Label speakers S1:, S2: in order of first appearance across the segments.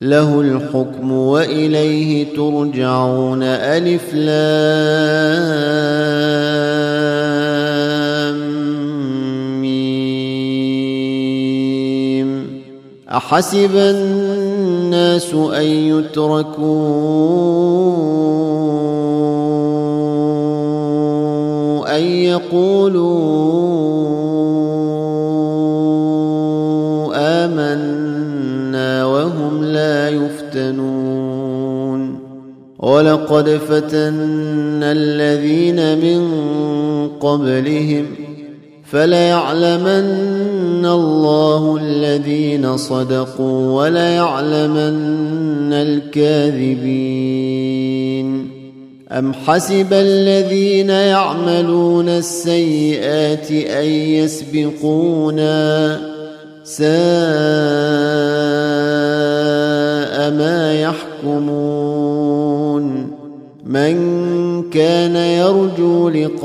S1: له الحكم وإليه ترجعون. ألف لام ميم. أحسب الناس أن يتركوا أن يقولوا آمنا وهم لا يفتنون. ولقد فتنا الذين من قبلهم فليعلمن الله الذين صدقوا وليعلمن الكاذبين. أم حسب الذين يعملون السيئات أن يسبقونا ساء ما يحكمون. من كان يرجو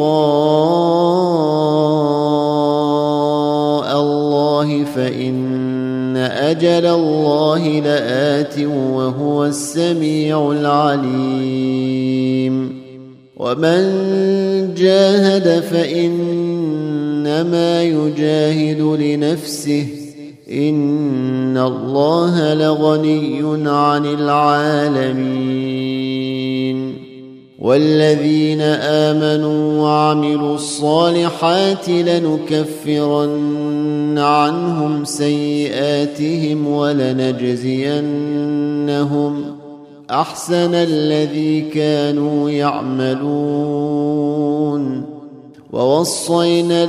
S1: لقاء الله فإن أجل الله لآت وهو السميع العليم. ومن جاهد فإنما يجاهد لنفسه إن الله لغني عن العالمين. والذين آمنوا وعملوا الصالحات لنكفرن عنهم سيئاتهم ولنجزينهم أحسن الذي كانوا يعملون. ووصينا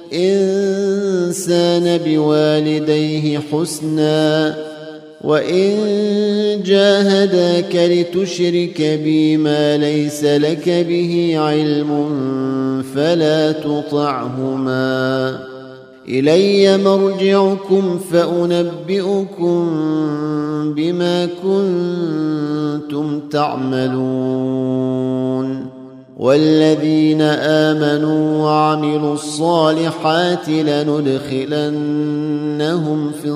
S1: الإنسان بوالديه حسنا وإن جاهداك لتشرك بي ما ليس لك به علم فلا تطعهما. إلي مرجعكم فأنبئكم بما كنتم تعملون. والذين آمنوا وعملوا الصالحات لندخلنهم في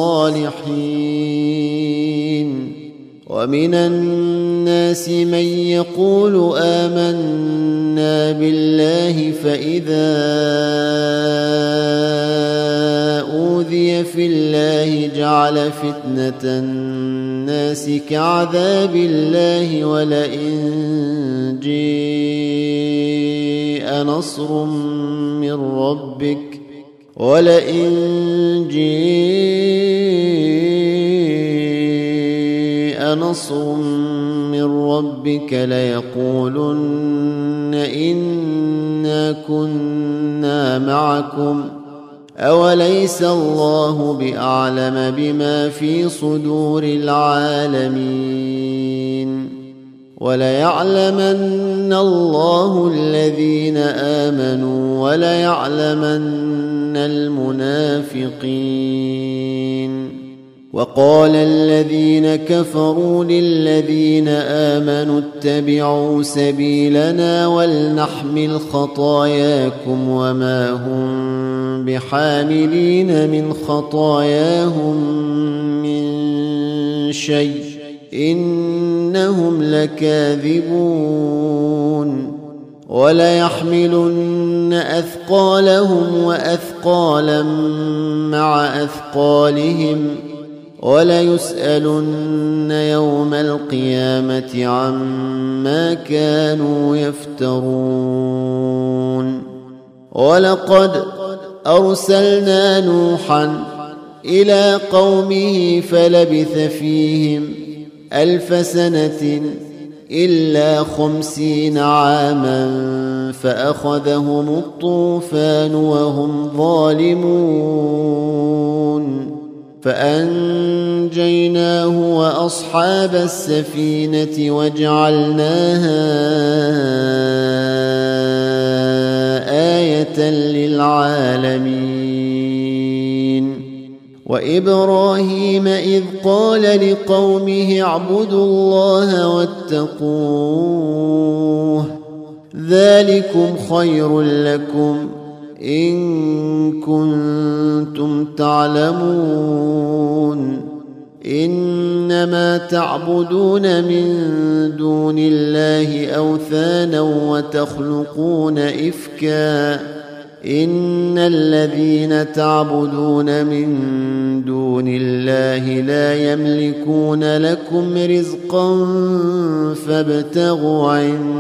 S1: الصالحين. ومن الناس من يقول آمنا بالله فإذا أوذي في الله جعل فتنة الناس كعذاب الله ولئن جاء نصر من ربك ليقولن إنا كنا معكم أوليس الله بأعلم بما في صدور العالمين. وليعلمن الله الذين آمنوا وليعلمن المنافقين. وقال الذين كفروا للذين آمنوا اتبعوا سبيلنا ولنحمل خطاياكم وما هم بحاملين من خطاياهم من شيء إنهم لكاذبون. وليحملن أثقالهم وأثقالا مع أثقالهم وليسألن يوم القيامة عما كانوا يفترون. ولقد أرسلنا نوحا إلى قومه فلبث فيهم 1000 سنة إلا 50 عاما فأخذهم الطوفان وهم ظالمون فأنجيناه وأصحاب السفينة وجعلناها آية للعالمين. وإبراهيم إذ قال لقومه اعبدوا الله واتقوه ذلكم خير لكم إن كنتم تعلمون. إنما تعبدون من دون الله أوثانا وتخلقون إفكا إن الذين تعبدون من دون الله لا يملكون لكم رزقا فابتغوا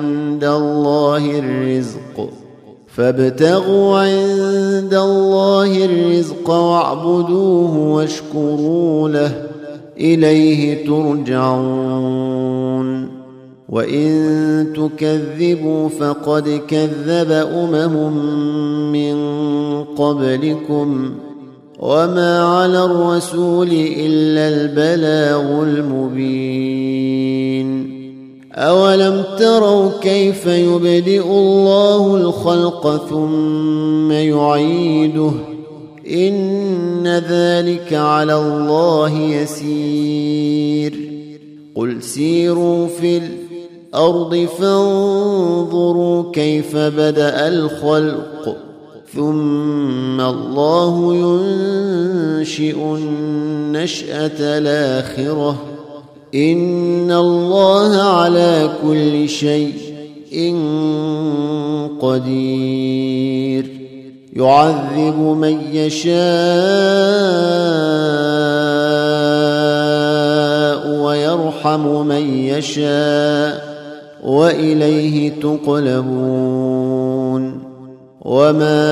S1: عند الله الرزق واعبدوه واشكروا له إليه ترجعون وإن تكذبوا فقد كذب من قبلكم وما على الرسول إلا البلاغ المبين أولم تروا كيف يبدئ الله الخلق ثم يعيده إن ذلك على الله يسير قل سيروا في الأرض فانظروا كيف بدأ الخلق ثم الله ينشئ النشأة الآخرة إن الله على كل شيء قدير يعذب من يشاء ويرحم من يشاء وإليه تقلبون وما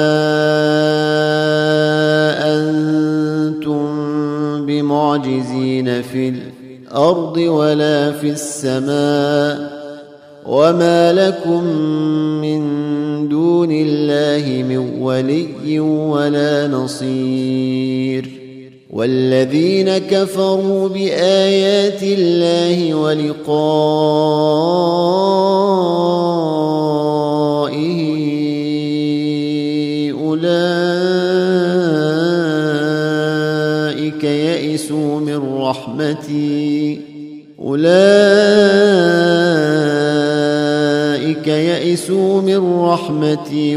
S1: أنتم بمعجزين في الأرض ولا في السماء وما لكم من دون الله من ولي ولا نصير والذين كفروا بآيات الله ولقائه أولئك يئسوا من رحمتي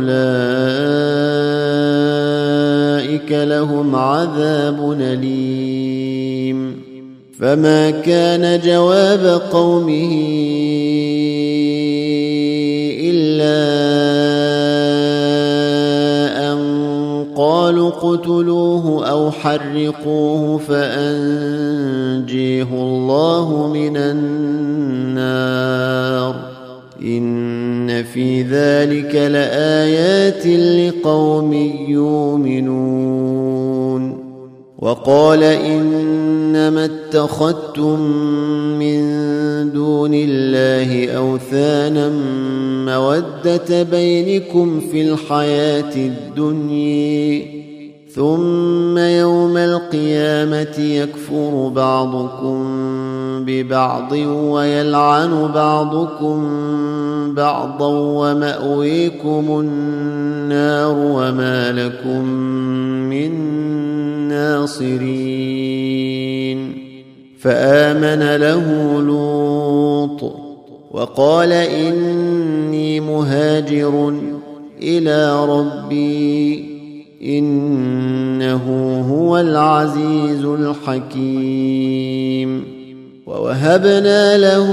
S1: وأولئك لهم عذاب أليم فما كان جواب قومه إلا أن قالوا اقتلوه أو حرقوه فأنجيه الله من النار إن في ذلك لآيات لقوم يؤمنون وقال إنما اتخذتم من دون الله أوثانا مودة بينكم في الحياة الدنيا ثم يوم القيامة يكفر بعضكم ببعض ويلعن بعضكم بعضا ومأويكم النار وما لكم من ناصرين فآمن له لوط وقال إني مهاجر إلى ربي إنه هو العزيز الحكيم ووهبنا له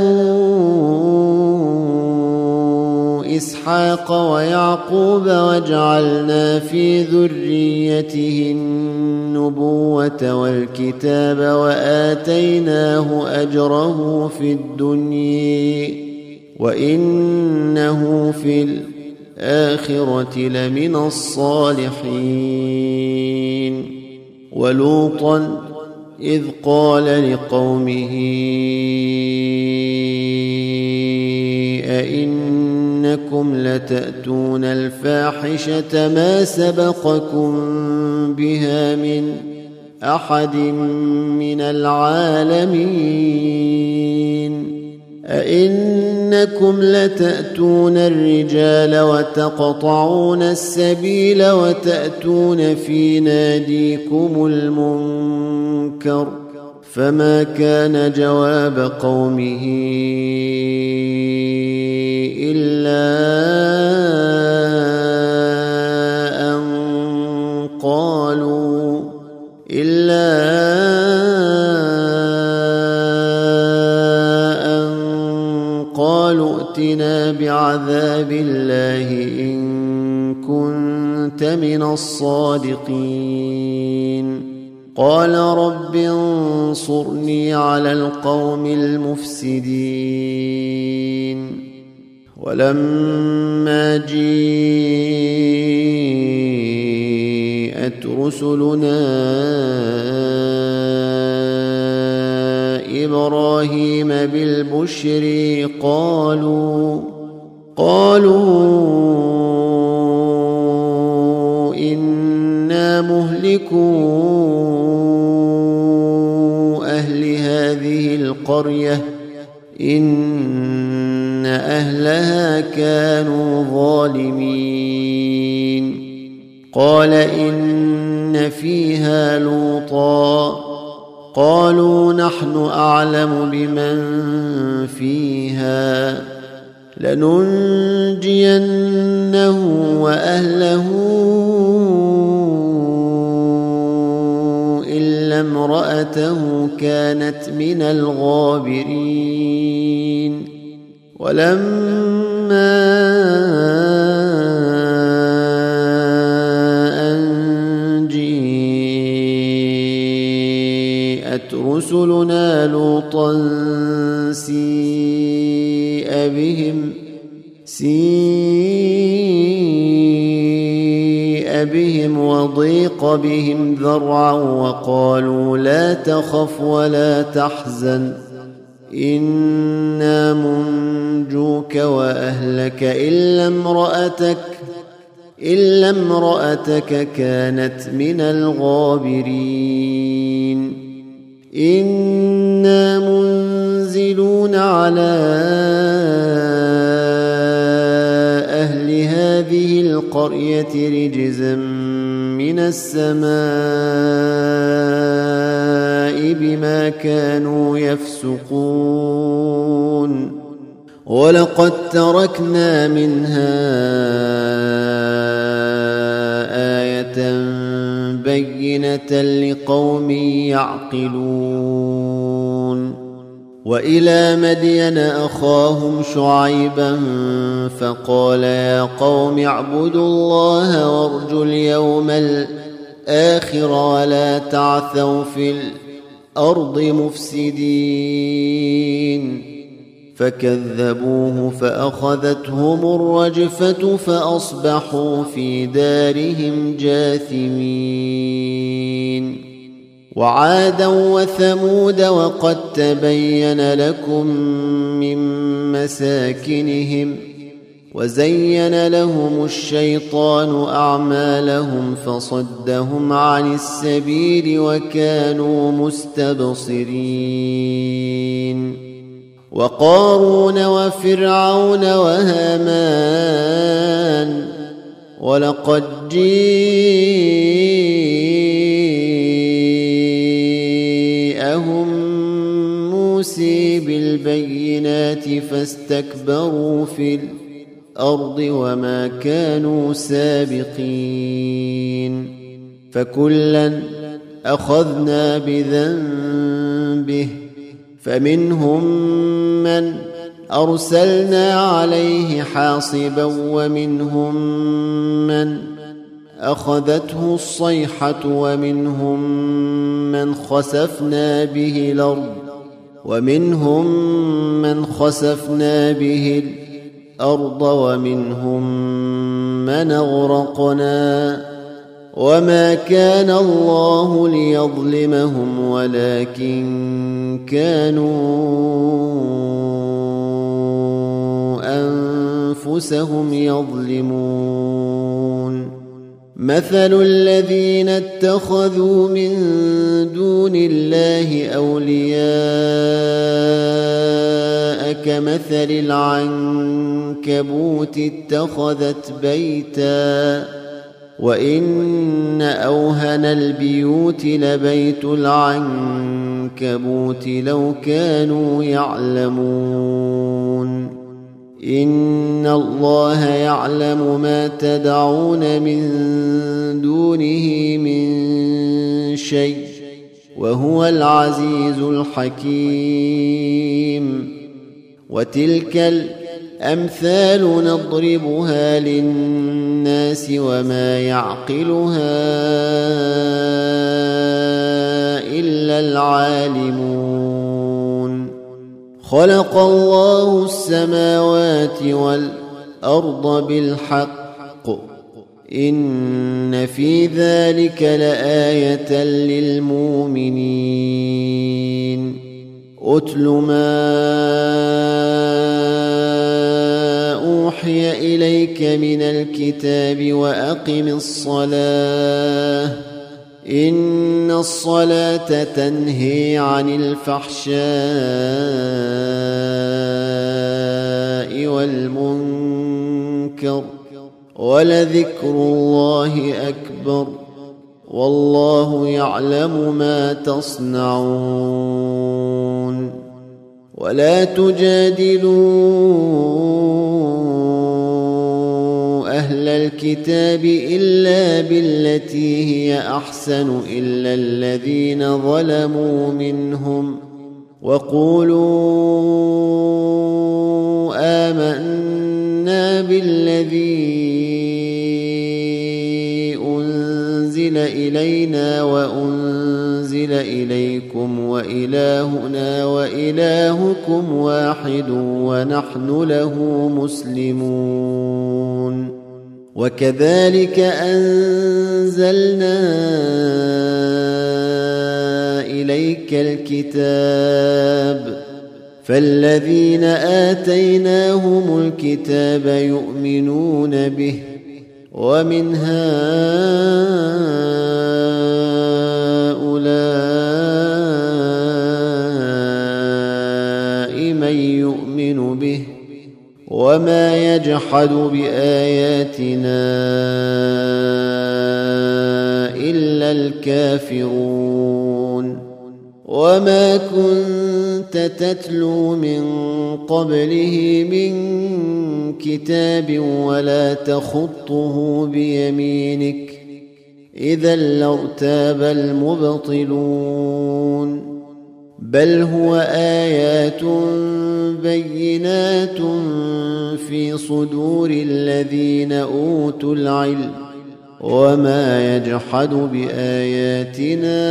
S1: إسحاق ويعقوب وجعلنا في ذريته النبوة والكتاب وآتيناه أجره في الدنيا وإنه في الآخرة لمن الصالحين ولوطا إذ قال لقومه أئنكم لتأتون الفاحشة ما سبقكم بها من أحد من العالمين أئنكم لتأتون الرجال وتقطعون السبيل وتأتون في ناديكم المنكر فما كان جواب قومه إلا أن ائتنا بعذاب الله إن كنت من الصادقين قال رب انصرني على القوم المفسدين ولما جاءت رسلنا إبراهيم بالبشر قالوا إنا مهلكو أهل هذه القرية إن أهلها كانوا ظالمين قال إن فيها لوطا قالوا نحن أعلم بمن فيها لننجينه وأهله إلا امرأته كانت من الغابرين ولما أن جاءت رسلنا لوطا سيء بهم وضيق بهم ذرعا وقالوا لا تخف ولا تحزن إنا منجوك وأهلك إلا امرأتك كانت من الغابرين إنا منزلون على أهل هذه القرية رجزا من السماء بما كانوا يفسقون ولقد تركنا منها آية بينة لقوم يعقلون وإلى مدين أخاهم شعيبا فقال يا قوم اعبدوا الله وارجوا اليوم الآخر ولا تعثوا في الأرض مفسدين فكذبوه فأخذتهم الرجفة فأصبحوا في دارهم جاثمين وعادا وثمود وقد تبين لكم من مساكنهم وزين لهم الشيطان أعمالهم فصدهم عن السبيل وكانوا مستبصرين وقارون وفرعون وهامان ولقد جاءهم موسى بالبينات فاستكبروا في الأرض وما كانوا سابقين فكلا أخذنا بذنبه فمنهم من أرسلنا عليه حاصبا ومنهم من أخذته الصيحة ومنهم من خسفنا به الأرض ومنهم من أغرقنا وما كان الله ليظلمهم ولكن كانوا أنفسهم يظلمون مثل الذين اتخذوا من دون الله أولياء كمثل العنكبوت اتخذت بيتا وإن أوهن البيوت لبيت العنكبوت لو كانوا يعلمون إن الله يعلم ما تدعون من دونه من شيء وهو العزيز الحكيم وتلك أمثال نضربها للناس وما يعقلها إلا العالمون خلق الله السماوات والأرض بالحق إن في ذلك لآية للمؤمنين أتل ما أوحي إليك من الكتاب وأقم الصلاة إن الصلاة تنهي عن الفحشاء والمنكر ولذكر الله أكبر والله يعلم ما تصنعون ولا تجادلوا أهل الكتاب إلا بالتي هي أحسن إلا الذين ظلموا منهم وقولوا آمنا بالذي أنزل إلينا وأنزل إليكم وإلهنا وإلهكم واحد ونحن له مسلمون وكذلك أنزلنا إليك الكتاب فالذين آتيناهم الكتاب يؤمنون به ومن هؤلاء من يؤمن به وما يجحد بآياتنا إلا الكافرون وما كنت تتلو من قبله من كتاب ولا تخطه بيمينك إذا لارتاب المبطلون بل هو آيات بينات في صدور الذين أوتوا العلم وما يجحد بآياتنا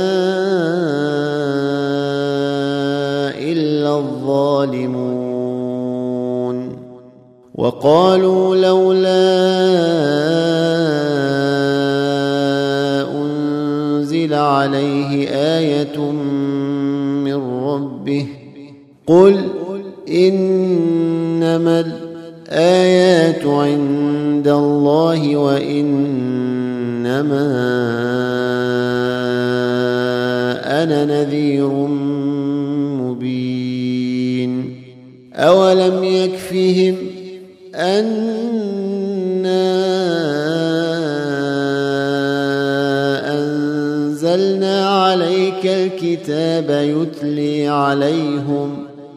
S1: إلا الظالمون وقالوا لولا أنزل عليه آية من ربه قل إنما الآيات عند الله وإنما أنا نذير مبين أولم يكفهم أنا أنزلنا عليك الكتاب يتلي عليهم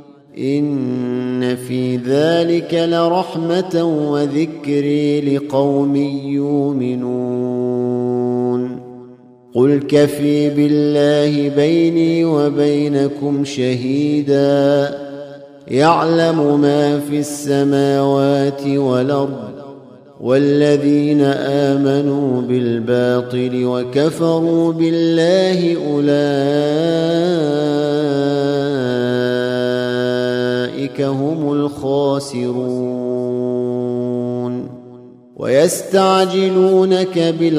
S1: إن في ذلك لرحمة وذكر لقوم يؤمنون قل كفي بالله بيني وبينكم شهيدا يعلم ما في السماوات والأرض والذين آمنوا بالباطل وكفروا بالله أولئك هم الخاسرون ويستعجلونك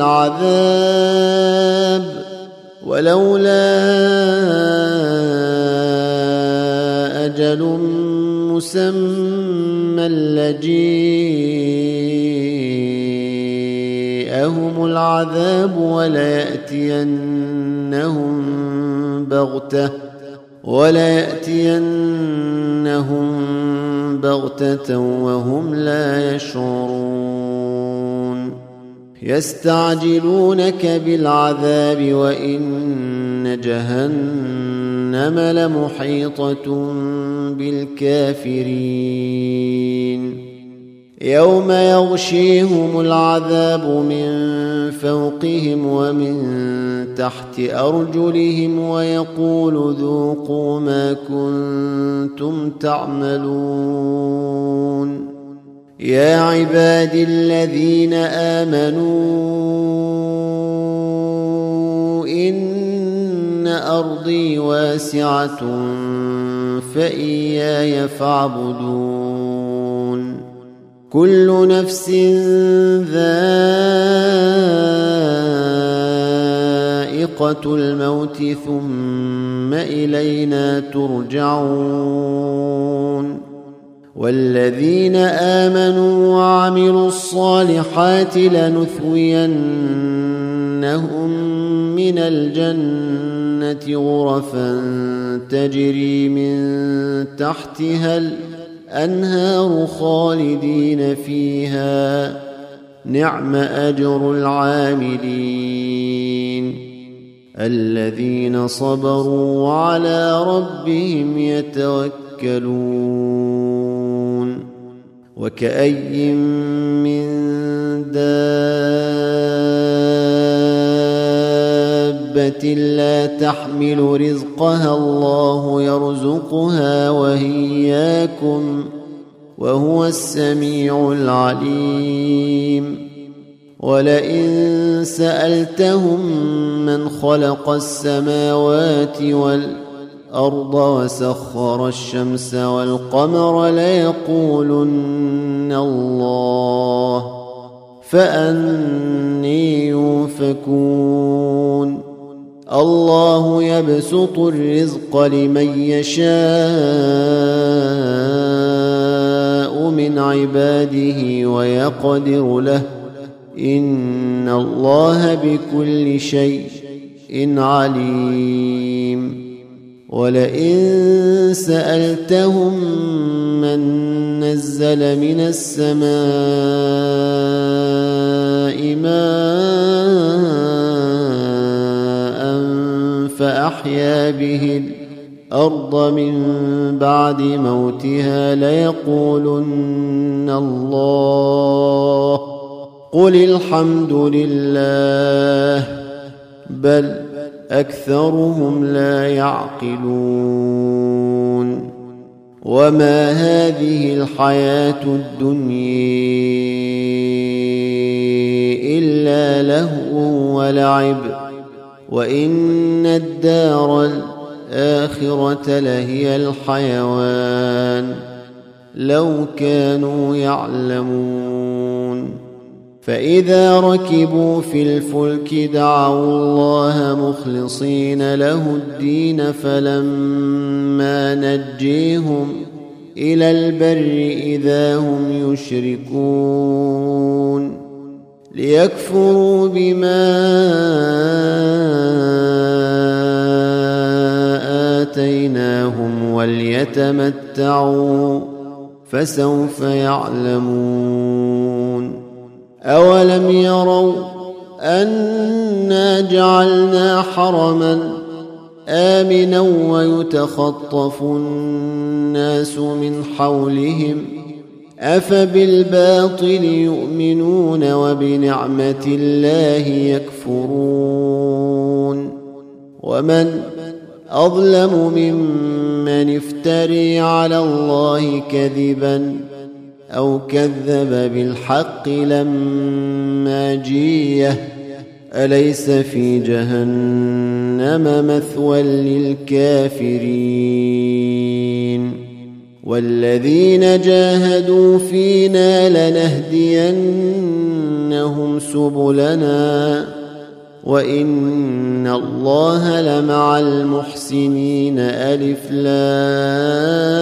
S1: بالعذاب ولولا أجل مسمى لجيءهم العذاب وليأتينهم بغتة وهم لا يشعرون يستعجلونك بالعذاب وإن جهنم لمحيطة بالكافرين يوم يغشيهم العذاب من فوقهم ومن تحت أرجلهم ويقول ذوقوا ما كنتم تعملون يا عبادي الذين آمنوا إن أرضي واسعة فإياي فاعبدون كل نفس ذائقة الموت ثم إلينا ترجعون والذين آمنوا وعملوا الصالحات لنثوينهم من الجنة غرفا تجري من تحتها الأنهار خالدين فيها نعم أجر العاملين الذين صبروا وعلى ربهم يتوكلون وكأي من دابة لا تحمل رزقها الله يرزقها وإياكم وهو السميع العليم ولئن سألتهم من خلق السماوات والأرض وسخر الشمس والقمر ليقولن الله فأني يؤفكون الله يبسط الرزق لمن يشاء من عباده ويقدر له إن الله بكل شيء عليم ولئن سألتهم من نزل من السماء ماء فأحيا به الأرض من بعد موتها ليقولن الله قل الحمد لله بل أكثرهم لا يعقلون وما هذه الحياة الدنيا إلا لهو ولعب وإن الدار الآخرة لهي الحيوان لو كانوا يعلمون فإذا ركبوا في الفلك دعوا الله مخلصين له الدين فلما نجيهم إلى البر إذا هم يشركون ليكفروا بما آتيناهم وليتمتعوا فسوف يعلمون أولم يروا أنا جعلنا حرما آمنا ويتخطف الناس من حولهم أفبالباطل يؤمنون وبنعمة الله يكفرون ومن أظلم ممن افتري على الله كذبا أو كذب بالحق لما جيه أليس في جهنم مثوى للكافرين والذين جاهدوا فينا لنهدينهم سبلنا وإن الله لمع المحسنين ألف لام